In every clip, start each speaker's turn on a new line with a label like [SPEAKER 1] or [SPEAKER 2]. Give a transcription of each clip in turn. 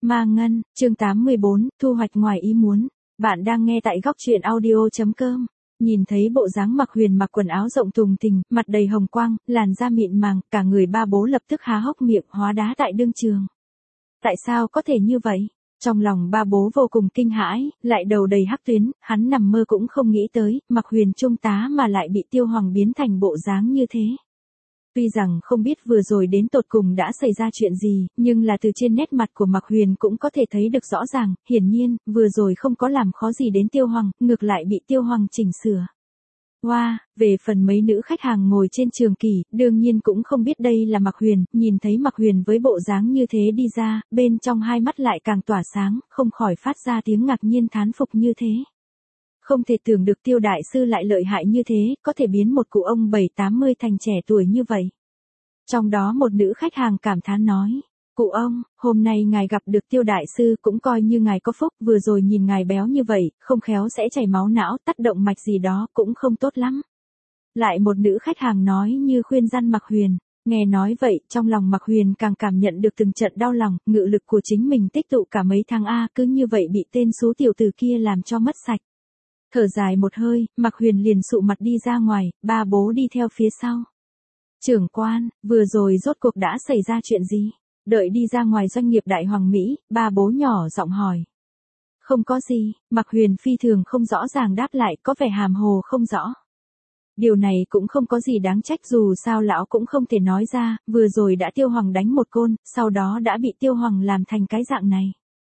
[SPEAKER 1] Ma Ngân, chương 84, thu hoạch ngoài ý muốn. Bạn đang nghe tại góc truyện audio.com. Nhìn thấy bộ dáng Mạc Huyền mặc quần áo rộng thùng thình, mặt đầy hồng quang, làn da mịn màng, cả người ba bố lập tức há hốc miệng hóa đá tại đương trường. Tại sao có thể như vậy? Trong lòng ba bố vô cùng kinh hãi, lại đầu đầy hắc tuyến, hắn nằm mơ cũng không nghĩ tới, Mạc Huyền trung tá mà lại bị Tiêu Hoàng biến thành bộ dáng như thế. Tuy rằng không biết vừa rồi đến tột cùng đã xảy ra chuyện gì, nhưng là từ trên nét mặt của Mạc Huyền cũng có thể thấy được rõ ràng, hiển nhiên, vừa rồi không có làm khó gì đến Tiêu Hoàng, ngược lại bị Tiêu Hoàng chỉnh sửa. Wow, về phần mấy nữ khách hàng ngồi trên trường kỳ, đương nhiên cũng không biết đây là Mạc Huyền, nhìn thấy Mạc Huyền với bộ dáng như thế đi ra, bên trong hai mắt lại càng tỏa sáng, không khỏi phát ra tiếng ngạc nhiên thán phục như thế. Không thể tưởng được Tiêu đại sư lại lợi hại như thế, có thể biến một cụ ông 70-80 thành trẻ tuổi như vậy. Trong đó một nữ khách hàng cảm thán nói, cụ ông, hôm nay ngài gặp được Tiêu đại sư cũng coi như ngài có phúc, vừa rồi nhìn ngài béo như vậy, không khéo sẽ chảy máu não, tắc động mạch gì đó cũng không tốt lắm. Lại một nữ khách hàng nói như khuyên răn Mạc Huyền. Nghe nói vậy, trong lòng Mạc Huyền càng cảm nhận được từng trận đau lòng, ngự lực của chính mình tích tụ cả mấy tháng cứ như vậy bị tên số tiểu tử kia làm cho mất sạch. Thở dài một hơi, Mạc Huyền liền sụ mặt đi ra ngoài, ba bố đi theo phía sau. Trưởng quan, vừa rồi rốt cuộc đã xảy ra chuyện gì? Đợi đi ra ngoài doanh nghiệp Đại Hoàng Mỹ, ba bố nhỏ giọng hỏi. Không có gì, Mạc Huyền phi thường không rõ ràng đáp lại, có vẻ hàm hồ không rõ. Điều này cũng không có gì đáng trách, dù sao lão cũng không thể nói ra, vừa rồi đã Tiêu Hoàng đánh một côn, sau đó đã bị Tiêu Hoàng làm thành cái dạng này.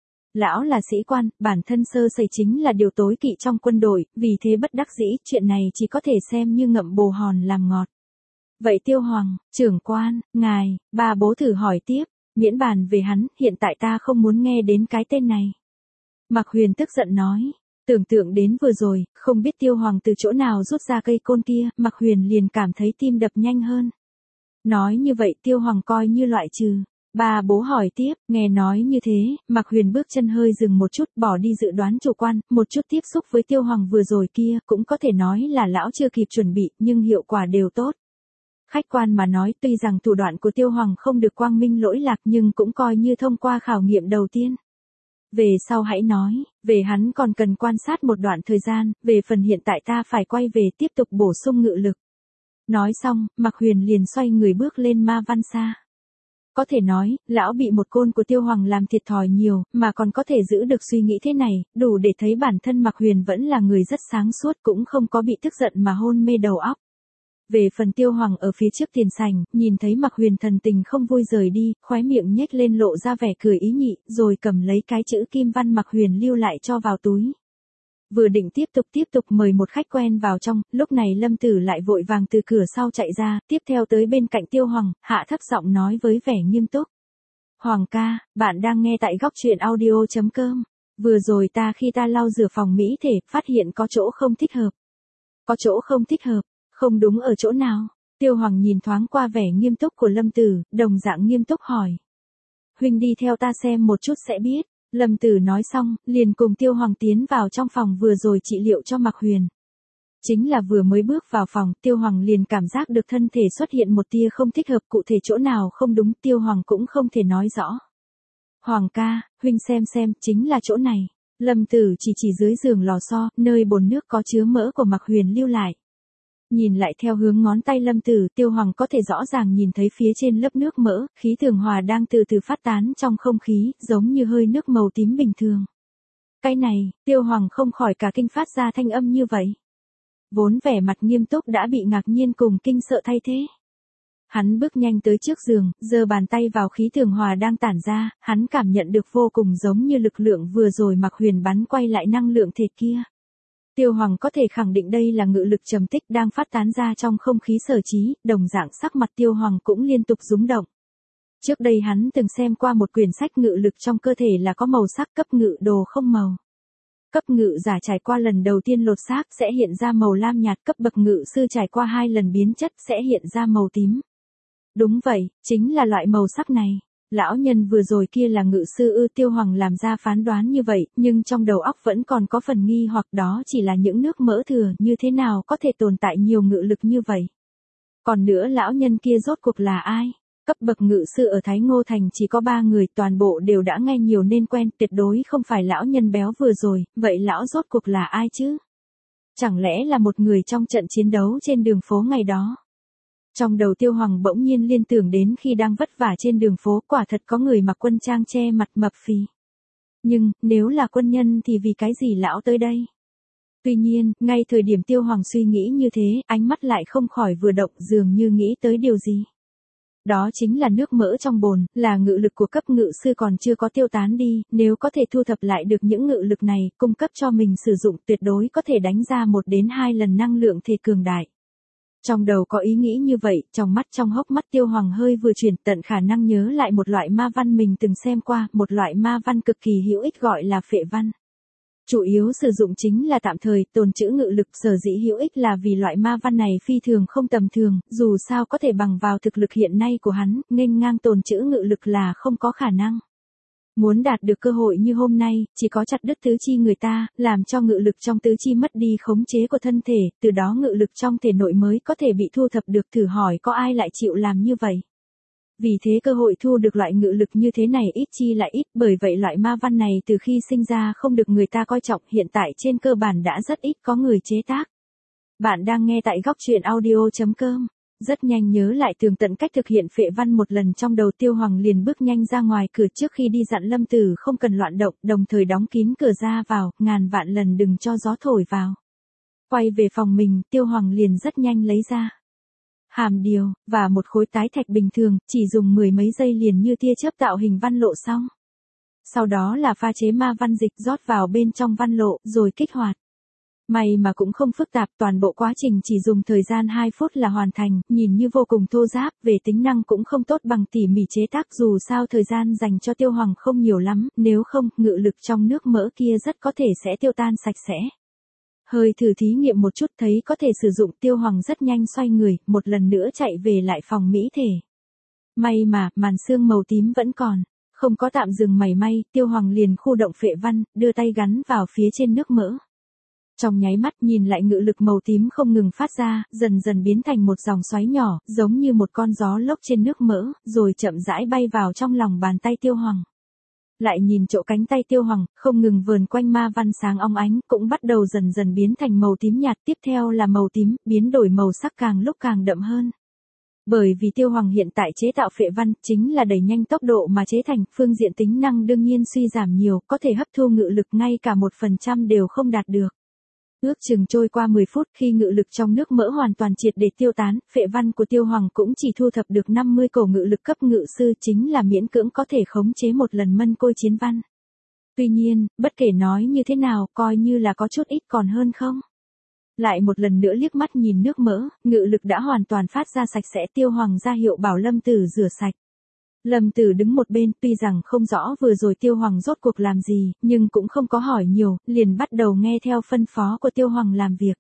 [SPEAKER 1] Lão là sĩ quan, bản thân sơ sẩy chính là điều tối kỵ trong quân đội, vì thế bất đắc dĩ, chuyện này chỉ có thể xem như ngậm bồ hòn làm ngọt. Vậy Tiêu Hoàng, trưởng quan, ngài, ba bố thử hỏi tiếp, miễn bàn về hắn, hiện tại ta không muốn nghe đến cái tên này. Mạc Huyền tức giận nói, tưởng tượng đến vừa rồi, không biết Tiêu Hoàng từ chỗ nào rút ra cây côn kia, Mạc Huyền liền cảm thấy tim đập nhanh hơn. Nói như vậy Tiêu Hoàng coi như loại trừ. Ba bố hỏi tiếp, nghe nói như thế, Mạc Huyền bước chân hơi dừng một chút, bỏ đi dự đoán chủ quan, một chút tiếp xúc với Tiêu Hoàng vừa rồi kia, cũng có thể nói là lão chưa kịp chuẩn bị, nhưng hiệu quả đều tốt. Khách quan mà nói, tuy rằng thủ đoạn của Tiêu Hoàng không được quang minh lỗi lạc nhưng cũng coi như thông qua khảo nghiệm đầu tiên. Về sau hãy nói, về hắn còn cần quan sát một đoạn thời gian, về phần hiện tại ta phải quay về tiếp tục bổ sung ngự lực. Nói xong, Mạc Huyền liền xoay người bước lên Ma Văn Sa. Có thể nói, lão bị một côn của Tiêu Hoàng làm thiệt thòi nhiều, mà còn có thể giữ được suy nghĩ thế này, đủ để thấy bản thân Mạc Huyền vẫn là người rất sáng suốt, cũng không có bị tức giận mà hôn mê đầu óc. Về phần Tiêu Hoàng ở phía trước tiền sảnh, nhìn thấy Mạc Huyền thần tình không vui rời đi, khóe miệng nhếch lên lộ ra vẻ cười ý nhị, rồi cầm lấy cái chữ kim văn Mạc Huyền lưu lại cho vào túi. Vừa định tiếp tục mời một khách quen vào trong, lúc này Lâm Tử lại vội vàng từ cửa sau chạy ra, tiếp theo tới bên cạnh Tiêu Hoàng, hạ thấp giọng nói với vẻ nghiêm túc. Hoàng ca, bạn đang nghe tại góc truyện audio.com. Vừa rồi khi ta lau rửa phòng mỹ thể, phát hiện có chỗ không thích hợp. Có chỗ không thích hợp, không đúng ở chỗ nào? Tiêu Hoàng nhìn thoáng qua vẻ nghiêm túc của Lâm Tử, đồng dạng nghiêm túc hỏi. Huynh đi theo ta xem một chút sẽ biết. Lâm Tử nói xong, liền cùng Tiêu Hoàng tiến vào trong phòng vừa rồi trị liệu cho Mạc Huyền. Chính là vừa mới bước vào phòng, Tiêu Hoàng liền cảm giác được thân thể xuất hiện một tia không thích hợp, cụ thể chỗ nào không đúng, Tiêu Hoàng cũng không thể nói rõ. Hoàng ca, huynh xem, chính là chỗ này. Lâm Tử chỉ dưới giường lò xo, nơi bồn nước có chứa mỡ của Mạc Huyền lưu lại. Nhìn lại theo hướng ngón tay Lâm Tử, Tiêu Hoàng có thể rõ ràng nhìn thấy phía trên lớp nước mỡ, khí thường hòa đang từ từ phát tán trong không khí, giống như hơi nước màu tím bình thường. Cái này, Tiêu Hoàng không khỏi cả kinh phát ra thanh âm như vậy. Vốn vẻ mặt nghiêm túc đã bị ngạc nhiên cùng kinh sợ thay thế. Hắn bước nhanh tới trước giường, giơ bàn tay vào khí thường hòa đang tản ra, hắn cảm nhận được vô cùng giống như lực lượng vừa rồi Mạc Huyền bắn quay lại năng lượng thể kia. Tiêu Hoàng có thể khẳng định đây là ngự lực trầm tích đang phát tán ra trong không khí sở trí, đồng dạng sắc mặt Tiêu Hoàng cũng liên tục rúng động. Trước đây hắn từng xem qua một quyển sách ngự lực trong cơ thể là có màu sắc cấp ngự đồ không màu. Cấp ngự giả trải qua lần đầu tiên lột xác sẽ hiện ra màu lam nhạt, cấp bậc ngự sư trải qua 2 lần biến chất sẽ hiện ra màu tím. Đúng vậy, chính là loại màu sắc này. Lão nhân vừa rồi kia là ngự sư Tiêu Hoàng làm ra phán đoán như vậy, nhưng trong đầu óc vẫn còn có phần nghi hoặc đó chỉ là những nước mỡ thừa, như thế nào có thể tồn tại nhiều ngự lực như vậy. Còn nữa lão nhân kia rốt cuộc là ai? Cấp bậc ngự sư ở Thái Ngô Thành chỉ có 3 người, toàn bộ đều đã nghe nhiều nên quen, tuyệt đối không phải lão nhân béo vừa rồi, vậy lão rốt cuộc là ai chứ? Chẳng lẽ là một người trong trận chiến đấu trên đường phố ngày đó? Trong đầu Tiêu Hoàng bỗng nhiên liên tưởng đến khi đang vất vả trên đường phố, quả thật có người mặc quân trang che mặt mập phì. Nhưng, nếu là quân nhân thì vì cái gì lão tới đây? Tuy nhiên, ngay thời điểm Tiêu Hoàng suy nghĩ như thế, ánh mắt lại không khỏi vừa động, dường như nghĩ tới điều gì. Đó chính là nước mỡ trong bồn, là ngự lực của cấp ngự sư còn chưa có tiêu tán đi, nếu có thể thu thập lại được những ngự lực này, cung cấp cho mình sử dụng tuyệt đối có thể đánh ra 1 đến 2 lần năng lượng thể cường đại. Trong đầu có ý nghĩ như vậy, trong hốc mắt Tiêu Hoàng hơi vừa chuyển, tận khả năng nhớ lại một loại ma văn mình từng xem qua, một loại ma văn cực kỳ hữu ích gọi là phệ văn. Chủ yếu sử dụng chính là tạm thời, tồn trữ ngự lực, sở dĩ hữu ích là vì loại ma văn này phi thường không tầm thường, dù sao có thể bằng vào thực lực hiện nay của hắn, nghênh ngang tồn trữ ngự lực là không có khả năng. Muốn đạt được cơ hội như hôm nay, chỉ có chặt đứt tứ chi người ta, làm cho ngự lực trong tứ chi mất đi khống chế của thân thể, từ đó ngự lực trong thể nội mới có thể bị thu thập được, thử hỏi có ai lại chịu làm như vậy. Vì thế cơ hội thu được loại ngự lực như thế này ít chi lại ít, bởi vậy loại ma văn này từ khi sinh ra không được người ta coi trọng, hiện tại trên cơ bản đã rất ít có người chế tác. Bạn đang nghe tại góc truyện audio.com. Rất nhanh nhớ lại tường tận cách thực hiện phệ văn một lần, trong đầu Tiêu Hoàng liền bước nhanh ra ngoài cửa trước khi đi dặn Lâm Tử không cần loạn động, đồng thời đóng kín cửa ra vào, ngàn vạn lần đừng cho gió thổi vào. Quay về phòng mình, Tiêu Hoàng liền rất nhanh lấy ra hàm điều, và một khối tái thạch bình thường, chỉ dùng 10 mấy giây liền như tia chớp tạo hình văn lộ xong. Sau đó là pha chế ma văn dịch rót vào bên trong văn lộ, rồi kích hoạt. May mà cũng không phức tạp, toàn bộ quá trình chỉ dùng thời gian 2 phút là hoàn thành, nhìn như vô cùng thô ráp, về tính năng cũng không tốt bằng tỉ mỉ chế tác, dù sao thời gian dành cho Tiêu Hoàng không nhiều lắm, nếu không, ngự lực trong nước mỡ kia rất có thể sẽ tiêu tan sạch sẽ. Hơi thử thí nghiệm một chút thấy có thể sử dụng, Tiêu Hoàng rất nhanh xoay người, một lần nữa chạy về lại phòng mỹ thể. May mà, màn sương màu tím vẫn còn, không có tạm dừng mảy may, Tiêu Hoàng liền khu động phệ văn, đưa tay gắn vào phía trên nước mỡ. Trong nháy mắt nhìn lại ngự lực màu tím không ngừng phát ra, dần dần biến thành một dòng xoáy nhỏ, giống như một con gió lốc trên nước mỡ, rồi chậm rãi bay vào trong lòng bàn tay Tiêu Hoàng. Lại nhìn chỗ cánh tay Tiêu Hoàng, không ngừng vờn quanh ma văn sáng óng ánh, cũng bắt đầu dần dần biến thành màu tím nhạt, tiếp theo là màu tím, biến đổi màu sắc càng lúc càng đậm hơn. Bởi vì Tiêu Hoàng hiện tại chế tạo phệ văn, chính là đẩy nhanh tốc độ mà chế thành, phương diện tính năng đương nhiên suy giảm nhiều, có thể hấp thu ngự lực ngay cả 1% đều không đạt được. Ước chừng trôi qua 10 phút khi ngự lực trong nước mỡ hoàn toàn triệt để tiêu tán, phệ văn của Tiêu Hoàng cũng chỉ thu thập được 50 cổ ngự lực cấp ngự sư, chính là miễn cưỡng có thể khống chế một lần mân côi chiến văn. Tuy nhiên, bất kể nói như thế nào, coi như là có chút ít còn hơn không. Lại một lần nữa liếc mắt nhìn nước mỡ, ngự lực đã hoàn toàn phát ra sạch sẽ, Tiêu Hoàng ra hiệu bảo Lâm Tử rửa sạch. Lâm Tử đứng một bên, tuy rằng không rõ vừa rồi Tiêu Hoàng rốt cuộc làm gì, nhưng cũng không có hỏi nhiều, liền bắt đầu nghe theo phân phó của Tiêu Hoàng làm việc.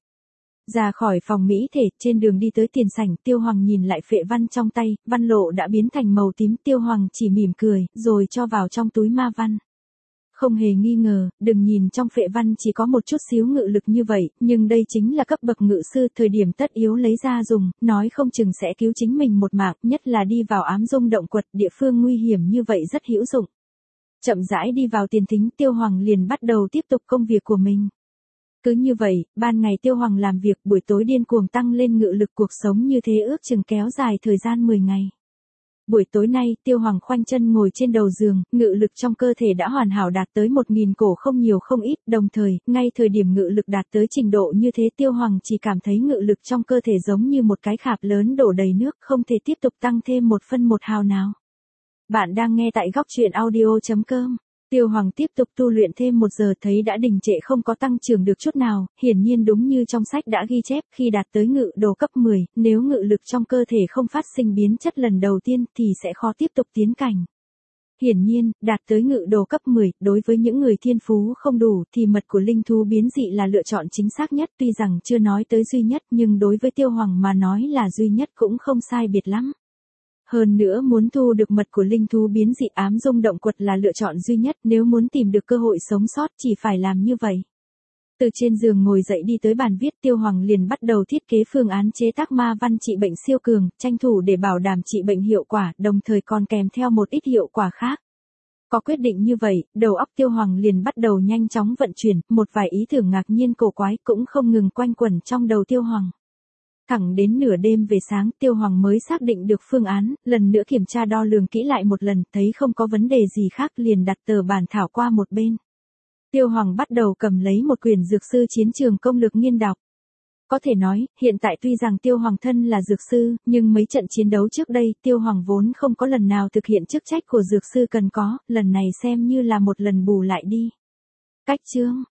[SPEAKER 1] Ra khỏi phòng mỹ thể, trên đường đi tới tiền sảnh, Tiêu Hoàng nhìn lại phệ văn trong tay, văn lộ đã biến thành màu tím, Tiêu Hoàng chỉ mỉm cười, rồi cho vào trong túi ma văn. Không hề nghi ngờ, đừng nhìn trong phệ văn chỉ có một chút xíu ngự lực như vậy, nhưng đây chính là cấp bậc ngự sư, thời điểm tất yếu lấy ra dùng, nói không chừng sẽ cứu chính mình một mạng, nhất là đi vào ám dung động quật, địa phương nguy hiểm như vậy rất hữu dụng. Chậm rãi đi vào tiền thính, Tiêu Hoàng liền bắt đầu tiếp tục công việc của mình. Cứ như vậy, ban ngày Tiêu Hoàng làm việc, buổi tối điên cuồng tăng lên ngự lực, cuộc sống như thế ước chừng kéo dài thời gian 10 ngày. Buổi tối nay, Tiêu Hoàng khoanh chân ngồi trên đầu giường, ngự lực trong cơ thể đã hoàn hảo đạt tới 1000 cổ, không nhiều không ít, đồng thời, ngay thời điểm ngự lực đạt tới trình độ như thế, Tiêu Hoàng chỉ cảm thấy ngự lực trong cơ thể giống như một cái khạp lớn đổ đầy nước, không thể tiếp tục tăng thêm 1 phân 1 hào nào. Bạn đang nghe tại góc truyện audio.com. Tiêu Hoàng tiếp tục tu luyện thêm 1 giờ thấy đã đình trệ không có tăng trưởng được chút nào, hiển nhiên đúng như trong sách đã ghi chép, khi đạt tới ngự đồ cấp 10, nếu ngự lực trong cơ thể không phát sinh biến chất lần đầu tiên thì sẽ khó tiếp tục tiến cảnh. Hiển nhiên, đạt tới ngự đồ cấp 10, đối với những người thiên phú không đủ thì mật của linh thú biến dị là lựa chọn chính xác nhất, tuy rằng chưa nói tới duy nhất nhưng đối với Tiêu Hoàng mà nói là duy nhất cũng không sai biệt lắm. Hơn nữa muốn thu được mật của linh thú biến dị, ám dung động quật là lựa chọn duy nhất, nếu muốn tìm được cơ hội sống sót chỉ phải làm như vậy. Từ trên giường ngồi dậy đi tới bàn viết, Tiêu Hoàng liền bắt đầu thiết kế phương án chế tác ma văn trị bệnh siêu cường, tranh thủ để bảo đảm trị bệnh hiệu quả, đồng thời còn kèm theo một ít hiệu quả khác. Có quyết định như vậy, đầu óc Tiêu Hoàng liền bắt đầu nhanh chóng vận chuyển, một vài ý tưởng ngạc nhiên cổ quái cũng không ngừng quanh quẩn trong đầu Tiêu Hoàng. Thẳng đến nửa đêm về sáng, Tiêu Hoàng mới xác định được phương án, lần nữa kiểm tra đo lường kỹ lại một lần, thấy không có vấn đề gì khác liền đặt tờ bản thảo qua một bên. Tiêu Hoàng bắt đầu cầm lấy một quyển dược sư chiến trường công lược nghiên đọc. Có thể nói, hiện tại tuy rằng Tiêu Hoàng thân là dược sư, nhưng mấy trận chiến đấu trước đây, Tiêu Hoàng vốn không có lần nào thực hiện chức trách của dược sư cần có, lần này xem như là một lần bù lại đi. Cách chương